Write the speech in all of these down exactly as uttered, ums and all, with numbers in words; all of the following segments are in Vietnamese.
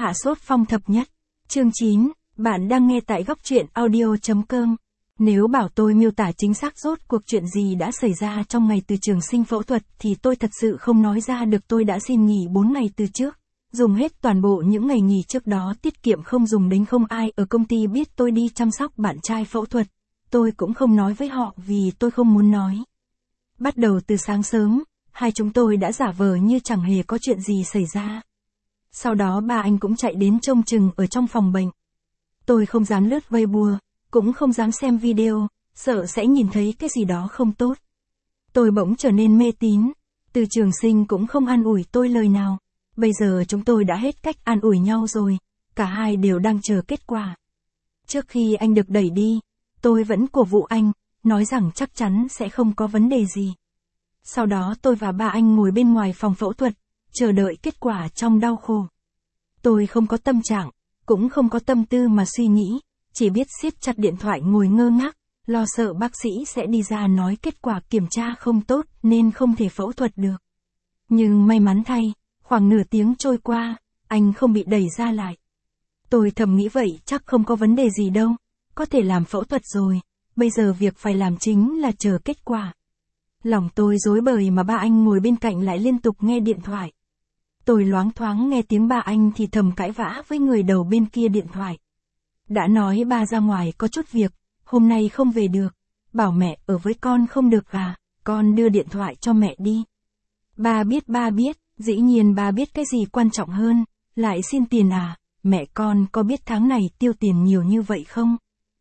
Hạ sốt phong thập nhất. Chương chín, bạn đang nghe tại góc truyện audio chấm com. Nếu bảo tôi miêu tả chính xác rốt cuộc chuyện gì đã xảy ra trong ngày từ trường sinh phẫu thuật thì tôi thật sự không nói ra được. Tôi đã xin nghỉ bốn ngày từ trước, dùng hết toàn bộ những ngày nghỉ trước đó, tiết kiệm không dùng đến. Không ai ở công ty biết tôi đi chăm sóc bạn trai phẫu thuật. Tôi cũng không nói với họ vì tôi không muốn nói. Bắt đầu từ sáng sớm, hai chúng tôi đã giả vờ như chẳng hề có chuyện gì xảy ra. Sau đó ba anh cũng chạy đến trông chừng ở trong phòng bệnh. Tôi không dám lướt Weibo, cũng không dám xem video, sợ sẽ nhìn thấy cái gì đó không tốt. Tôi bỗng trở nên mê tín. Từ trường sinh cũng không an ủi tôi lời nào. Bây giờ chúng tôi đã hết cách an ủi nhau rồi, cả hai đều đang chờ kết quả. Trước khi anh được đẩy đi, tôi vẫn cổ vũ anh, nói rằng chắc chắn sẽ không có vấn đề gì. Sau đó tôi và ba anh ngồi bên ngoài phòng phẫu thuật, chờ đợi kết quả trong đau khổ. Tôi không có tâm trạng, cũng không có tâm tư mà suy nghĩ, chỉ biết siết chặt điện thoại ngồi ngơ ngác, lo sợ bác sĩ sẽ đi ra nói kết quả kiểm tra không tốt nên không thể phẫu thuật được. Nhưng may mắn thay, khoảng nửa tiếng trôi qua, anh không bị đẩy ra lại. Tôi thầm nghĩ vậy chắc không có vấn đề gì đâu, có thể làm phẫu thuật rồi, bây giờ việc phải làm chính là chờ kết quả. Lòng tôi rối bời mà ba anh ngồi bên cạnh lại liên tục nghe điện thoại. Tôi loáng thoáng nghe tiếng ba anh thì thầm cãi vã với người đầu bên kia điện thoại. Đã nói ba ra ngoài có chút việc, hôm nay không về được, bảo mẹ ở với con không được à, con đưa điện thoại cho mẹ đi. Ba biết ba biết, dĩ nhiên ba biết cái gì quan trọng hơn, lại xin tiền à, mẹ con có biết tháng này tiêu tiền nhiều như vậy không?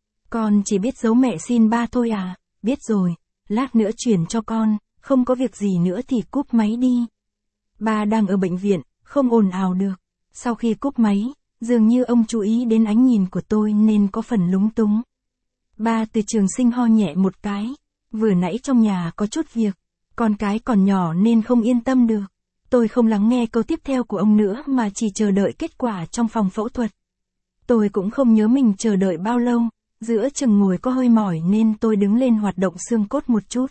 Con chỉ biết giấu mẹ xin ba thôi à, biết rồi, lát nữa chuyển cho con, không có việc gì nữa thì cúp máy đi. Ba đang ở bệnh viện, không ồn ào được. Sau khi cúp máy, dường như ông chú ý đến ánh nhìn của tôi nên có phần lúng túng. Ba từ trường sinh ho nhẹ một cái, vừa nãy trong nhà có chút việc, con cái còn nhỏ nên không yên tâm được. Tôi không lắng nghe câu tiếp theo của ông nữa mà chỉ chờ đợi kết quả trong phòng phẫu thuật. Tôi cũng không nhớ mình chờ đợi bao lâu, giữa chừng ngồi có hơi mỏi nên tôi đứng lên hoạt động xương cốt một chút.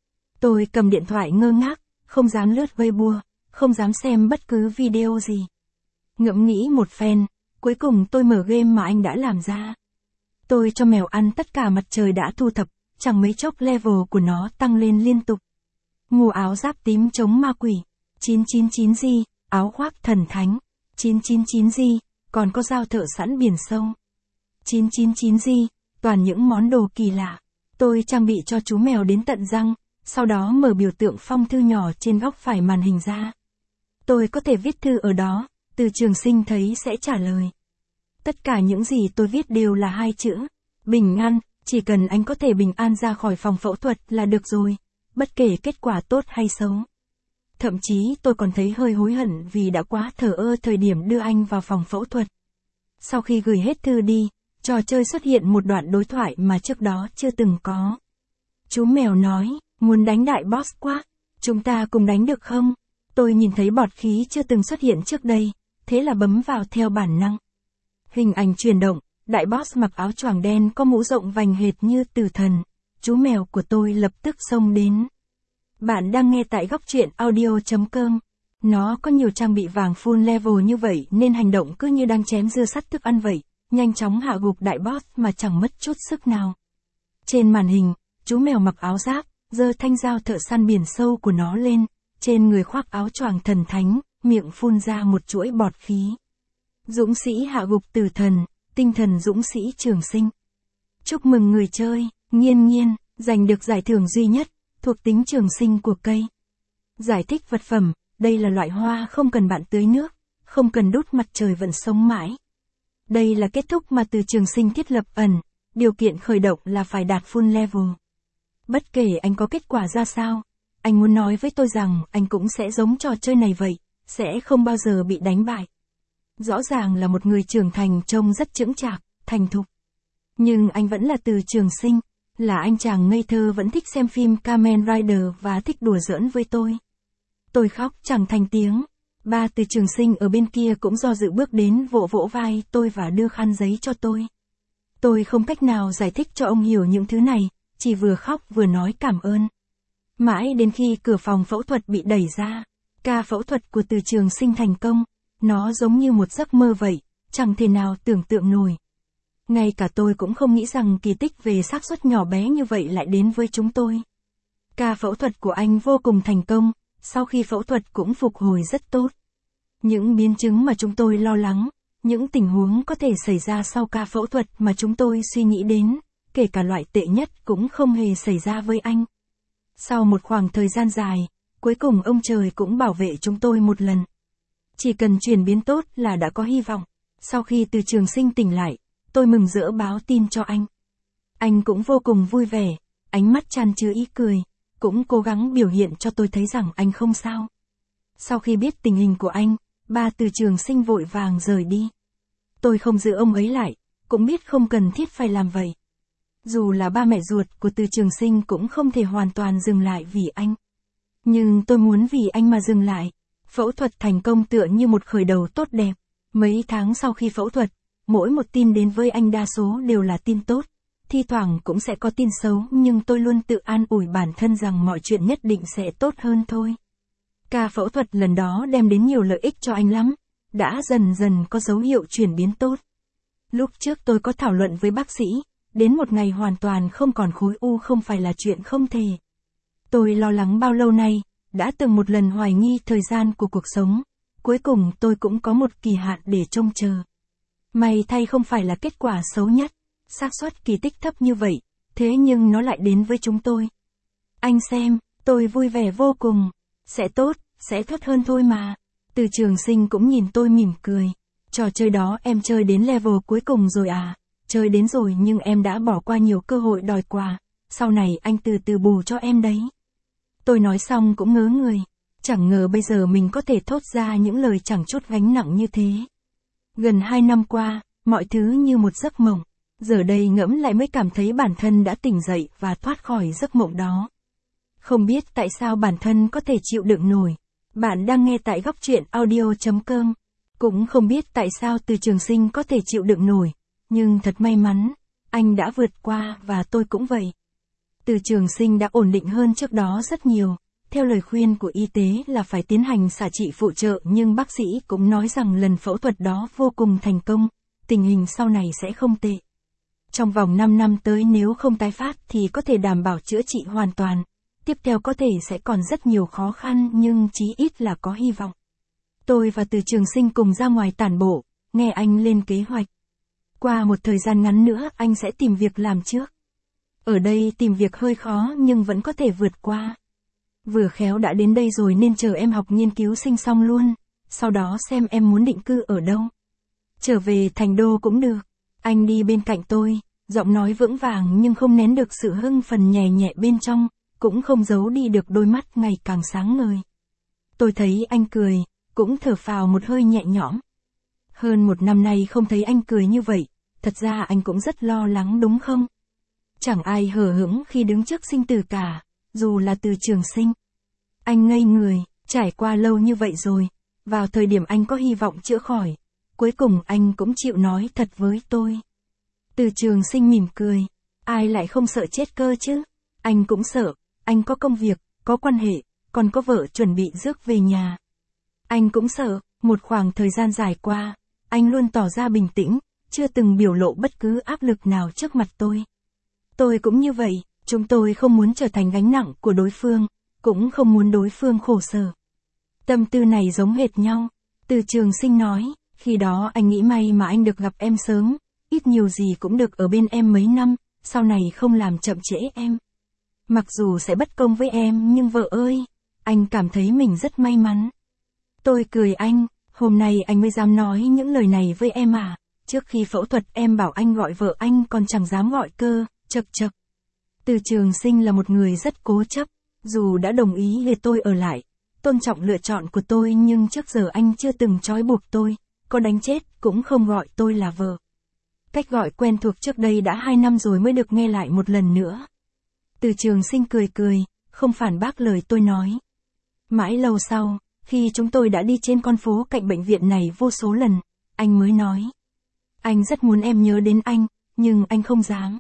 Tôi cầm điện thoại ngơ ngác, không dám lướt Weibo, không dám xem bất cứ video gì. Ngẫm nghĩ một phen, cuối cùng tôi mở game mà anh đã làm ra. Tôi cho mèo ăn tất cả mặt trời đã thu thập, chẳng mấy chốc level của nó tăng lên liên tục. Mua áo giáp tím chống ma quỷ, chín chín chín G, áo khoác thần thánh, chín chín chín G, còn có dao thợ sẵn biển sâu. chín chín chín G, toàn những món đồ kỳ lạ. Tôi trang bị cho chú mèo đến tận răng, sau đó mở biểu tượng phong thư nhỏ trên góc phải màn hình ra. Tôi có thể viết thư ở đó, từ trường sinh thấy sẽ trả lời. Tất cả những gì tôi viết đều là hai chữ, bình an, chỉ cần anh có thể bình an ra khỏi phòng phẫu thuật là được rồi, bất kể kết quả tốt hay xấu. Thậm chí tôi còn thấy hơi hối hận vì đã quá thờ ơ thời điểm đưa anh vào phòng phẫu thuật. Sau khi gửi hết thư đi, trò chơi xuất hiện một đoạn đối thoại mà trước đó chưa từng có. Chú mèo nói, muốn đánh đại boss quá, chúng ta cùng đánh được không? Tôi nhìn thấy bọt khí chưa từng xuất hiện trước đây, thế là bấm vào theo bản năng. Hình ảnh chuyển động, đại boss mặc áo choàng đen có mũ rộng vành hệt như tử thần. Chú mèo của tôi lập tức xông đến. Bạn đang nghe tại góc truyện audio chấm com. Nó có nhiều trang bị vàng full level như vậy nên hành động cứ như đang chém dưa sắt thức ăn vậy, nhanh chóng hạ gục đại boss mà chẳng mất chút sức nào. Trên màn hình, chú mèo mặc áo giáp, giơ thanh dao thợ săn biển sâu của nó lên, trên người khoác áo choàng thần thánh, miệng phun ra một chuỗi bọt khí. Dũng sĩ hạ gục tử thần, tinh thần dũng sĩ trường sinh. Chúc mừng người chơi, Nghiên Nghiên, giành được giải thưởng duy nhất, thuộc tính trường sinh của cây. Giải thích vật phẩm, đây là loại hoa không cần bạn tưới nước, không cần đốt mặt trời vẫn sống mãi. Đây là kết thúc mà từ trường sinh thiết lập ẩn, điều kiện khởi động là phải đạt full level. Bất kể anh có kết quả ra sao, anh muốn nói với tôi rằng anh cũng sẽ giống trò chơi này vậy, sẽ không bao giờ bị đánh bại. Rõ ràng là một người trưởng thành trông rất chững chạc, thành thục. Nhưng anh vẫn là từ trường sinh, là anh chàng ngây thơ vẫn thích xem phim Kamen Rider và thích đùa giỡn với tôi. Tôi khóc chẳng thành tiếng. Ba từ trường sinh ở bên kia cũng do dự bước đến vỗ vỗ vai tôi và đưa khăn giấy cho tôi. Tôi không cách nào giải thích cho ông hiểu những thứ này, chỉ vừa khóc vừa nói cảm ơn. Mãi đến khi cửa phòng phẫu thuật bị đẩy ra, ca phẫu thuật của từ trường sinh thành công, Nó giống như một giấc mơ vậy, chẳng thể nào tưởng tượng nổi. Ngay cả tôi cũng không nghĩ rằng kỳ tích về xác suất nhỏ bé như vậy lại đến với chúng tôi. Ca phẫu thuật của anh vô cùng thành công, sau khi phẫu thuật cũng phục hồi rất tốt. Những biến chứng mà chúng tôi lo lắng, những tình huống có thể xảy ra sau ca phẫu thuật mà chúng tôi suy nghĩ đến, kể cả loại tệ nhất cũng không hề xảy ra với anh. Sau một khoảng thời gian dài, cuối cùng ông trời cũng bảo vệ chúng tôi một lần. Chỉ cần chuyển biến tốt là đã có hy vọng. Sau khi Từ Trường Sinh tỉnh lại, tôi mừng rỡ báo tin cho anh. Anh cũng vô cùng vui vẻ, ánh mắt tràn chứa ý cười, cũng cố gắng biểu hiện cho tôi thấy rằng anh không sao. Sau khi biết tình hình của anh, ba Từ Trường Sinh vội vàng rời đi. Tôi không giữ ông ấy lại, cũng biết không cần thiết phải làm vậy. Dù là ba mẹ ruột của Từ Trường Sinh cũng không thể hoàn toàn dừng lại vì anh. Nhưng tôi muốn vì anh mà dừng lại. Phẫu thuật thành công tựa như một khởi đầu tốt đẹp. Mấy tháng sau khi phẫu thuật, mỗi một tin đến với anh đa số đều là tin tốt. Thi thoảng cũng sẽ có tin xấu, nhưng tôi luôn tự an ủi bản thân rằng mọi chuyện nhất định sẽ tốt hơn thôi. Ca phẫu thuật lần đó đem đến nhiều lợi ích cho anh lắm, đã dần dần có dấu hiệu chuyển biến tốt. Lúc trước tôi có thảo luận với bác sĩ, đến một ngày hoàn toàn không còn khối u không phải là chuyện không thể. Tôi lo lắng bao lâu nay, đã từng một lần hoài nghi thời gian của cuộc sống, cuối cùng tôi cũng có một kỳ hạn để trông chờ. May thay không phải là kết quả xấu nhất, xác suất kỳ tích thấp như vậy, thế nhưng nó lại đến với chúng tôi. Anh xem, tôi vui vẻ vô cùng, sẽ tốt, sẽ tốt hơn thôi mà. Từ Trường Sinh cũng nhìn tôi mỉm cười, trò chơi đó em chơi đến level cuối cùng rồi à, chơi đến rồi nhưng em đã bỏ qua nhiều cơ hội đòi quà, sau này anh từ từ bù cho em đấy. Tôi nói xong cũng ngớ người, chẳng ngờ bây giờ mình có thể thốt ra những lời chẳng chút gánh nặng như thế. Gần hai năm qua, mọi thứ như một giấc mộng, giờ đây ngẫm lại mới cảm thấy bản thân đã tỉnh dậy và thoát khỏi giấc mộng đó. Không biết tại sao bản thân có thể chịu đựng nổi. Bạn đang nghe tại góc truyện audio chấm com. Cũng không biết tại sao Từ Trường Sinh có thể chịu đựng nổi, nhưng thật may mắn, anh đã vượt qua và tôi cũng vậy. Từ Trường Sinh đã ổn định hơn trước đó rất nhiều. Theo lời khuyên của y tế là phải tiến hành xạ trị phụ trợ, nhưng bác sĩ cũng nói rằng lần phẫu thuật đó vô cùng thành công, tình hình sau này sẽ không tệ. Trong vòng năm năm tới nếu không tái phát thì có thể đảm bảo chữa trị hoàn toàn. Tiếp theo có thể sẽ còn rất nhiều khó khăn nhưng chí ít là có hy vọng. Tôi và Từ Trường Sinh cùng ra ngoài tản bộ, nghe anh lên kế hoạch. Qua một thời gian ngắn nữa anh sẽ tìm việc làm trước. Ở đây tìm việc hơi khó nhưng vẫn có thể vượt qua. Vừa khéo đã đến đây rồi nên chờ em học nghiên cứu sinh xong luôn, sau đó xem em muốn định cư ở đâu. Trở về thành đô cũng được. Anh đi bên cạnh tôi, giọng nói vững vàng nhưng không nén được sự hưng phấn nhẹ nhẹ bên trong, cũng không giấu đi được đôi mắt ngày càng sáng ngời. Tôi thấy anh cười, cũng thở phào một hơi nhẹ nhõm. Hơn một năm nay không thấy anh cười như vậy, thật ra anh cũng rất lo lắng đúng không? Chẳng ai hờ hững khi đứng trước sinh tử cả, dù là Từ Trường Sinh. Anh ngây người, trải qua lâu như vậy rồi, vào thời điểm anh có hy vọng chữa khỏi, cuối cùng anh cũng chịu nói thật với tôi. Từ Trường Sinh mỉm cười, ai lại không sợ chết cơ chứ? Anh cũng sợ, anh có công việc, có quan hệ, còn có vợ chuẩn bị rước về nhà. Anh cũng sợ, một khoảng thời gian dài qua, anh luôn tỏ ra bình tĩnh, chưa từng biểu lộ bất cứ áp lực nào trước mặt tôi. Tôi cũng như vậy, chúng tôi không muốn trở thành gánh nặng của đối phương, cũng không muốn đối phương khổ sở. Tâm tư này giống hệt nhau. Từ Trường Sinh nói, khi đó anh nghĩ may mà anh được gặp em sớm, ít nhiều gì cũng được ở bên em mấy năm, sau này không làm chậm trễ em. Mặc dù sẽ bất công với em nhưng vợ ơi, anh cảm thấy mình rất may mắn. Tôi cười anh, hôm nay anh mới dám nói những lời này với em à, trước khi phẫu thuật em bảo anh gọi vợ anh còn chẳng dám gọi cơ, chậc chậc. Từ Trường Sinh là một người rất cố chấp, dù đã đồng ý để tôi ở lại, tôn trọng lựa chọn của tôi nhưng trước giờ anh chưa từng trói buộc tôi, có đánh chết cũng không gọi tôi là vợ. Cách gọi quen thuộc trước đây đã hai năm rồi mới được nghe lại một lần nữa. Từ Trường Sinh cười cười, không phản bác lời tôi nói. Mãi lâu sau, khi chúng tôi đã đi trên con phố cạnh bệnh viện này vô số lần, anh mới nói. Anh rất muốn em nhớ đến anh, nhưng anh không dám.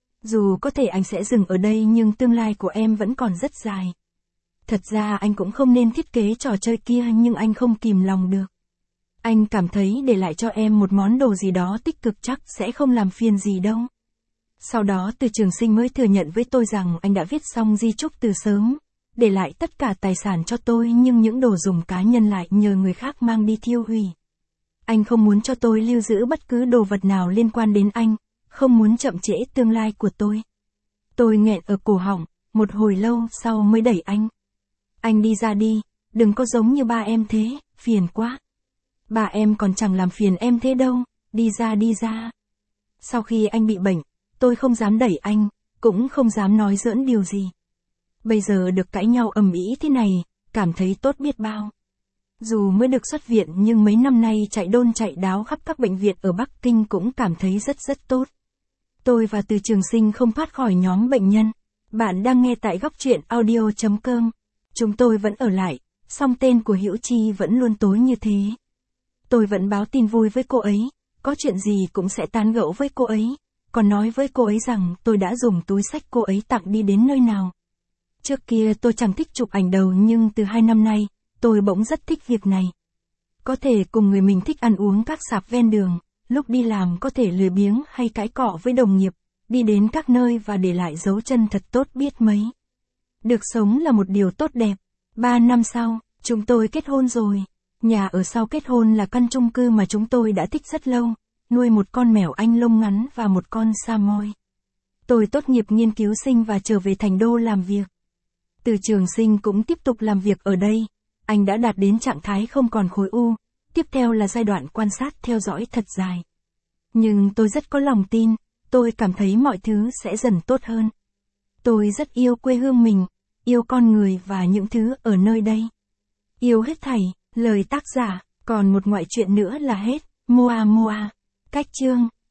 Dù có thể anh sẽ dừng ở đây nhưng tương lai của em vẫn còn rất dài. Thật ra anh cũng không nên thiết kế trò chơi kia nhưng anh không kìm lòng được. Anh cảm thấy để lại cho em một món đồ gì đó tích cực chắc sẽ không làm phiền gì đâu. Sau đó Từ Trường Sinh mới thừa nhận với tôi rằng anh đã viết xong di chúc từ sớm, để lại tất cả tài sản cho tôi nhưng những đồ dùng cá nhân lại nhờ người khác mang đi thiêu hủy. Anh không muốn cho tôi lưu giữ bất cứ đồ vật nào liên quan đến anh, không muốn chậm trễ tương lai của tôi. Tôi nghẹn ở cổ họng, một hồi lâu sau mới đẩy anh. Anh đi ra đi, đừng có giống như ba em thế, phiền quá. Ba em còn chẳng làm phiền em thế đâu, đi ra đi ra. Sau khi anh bị bệnh, tôi không dám đẩy anh, cũng không dám nói giỡn điều gì. Bây giờ được cãi nhau ầm ĩ thế này, cảm thấy tốt biết bao. Dù mới được xuất viện nhưng mấy năm nay chạy đôn chạy đáo khắp các bệnh viện ở Bắc Kinh cũng cảm thấy rất rất tốt. Tôi và Từ Trường Sinh không thoát khỏi nhóm bệnh nhân. Bạn đang nghe tại góc truyện audio chấm com. Chúng tôi vẫn ở lại, song tên của Hữu Chi vẫn luôn tối như thế. Tôi vẫn báo tin vui với cô ấy, có chuyện gì cũng sẽ tán gẫu với cô ấy, còn nói với cô ấy rằng tôi đã dùng túi xách cô ấy tặng đi đến nơi nào. Trước kia tôi chẳng thích chụp ảnh đầu nhưng từ hai năm nay, tôi bỗng rất thích việc này. Có thể cùng người mình thích ăn uống các sạp ven đường, lúc đi làm có thể lười biếng hay cãi cọ với đồng nghiệp, đi đến các nơi và để lại dấu chân thật tốt biết mấy. Được sống là một điều tốt đẹp. Ba năm sau, chúng tôi kết hôn rồi. Nhà ở sau kết hôn là căn chung cư mà chúng tôi đã thích rất lâu, nuôi một con mèo Anh lông ngắn và một con Samoy. Tôi tốt nghiệp nghiên cứu sinh và trở về Thành Đô làm việc. Từ Trường Sinh cũng tiếp tục làm việc ở đây. Anh đã đạt đến trạng thái không còn khối u, tiếp theo là giai đoạn quan sát theo dõi thật dài. Nhưng tôi rất có lòng tin, tôi cảm thấy mọi thứ sẽ dần tốt hơn. Tôi rất yêu quê hương mình, yêu con người và những thứ ở nơi đây. Yêu hết thảy, lời tác giả, còn một ngoại truyện nữa là hết, Moa Moa. Cách chương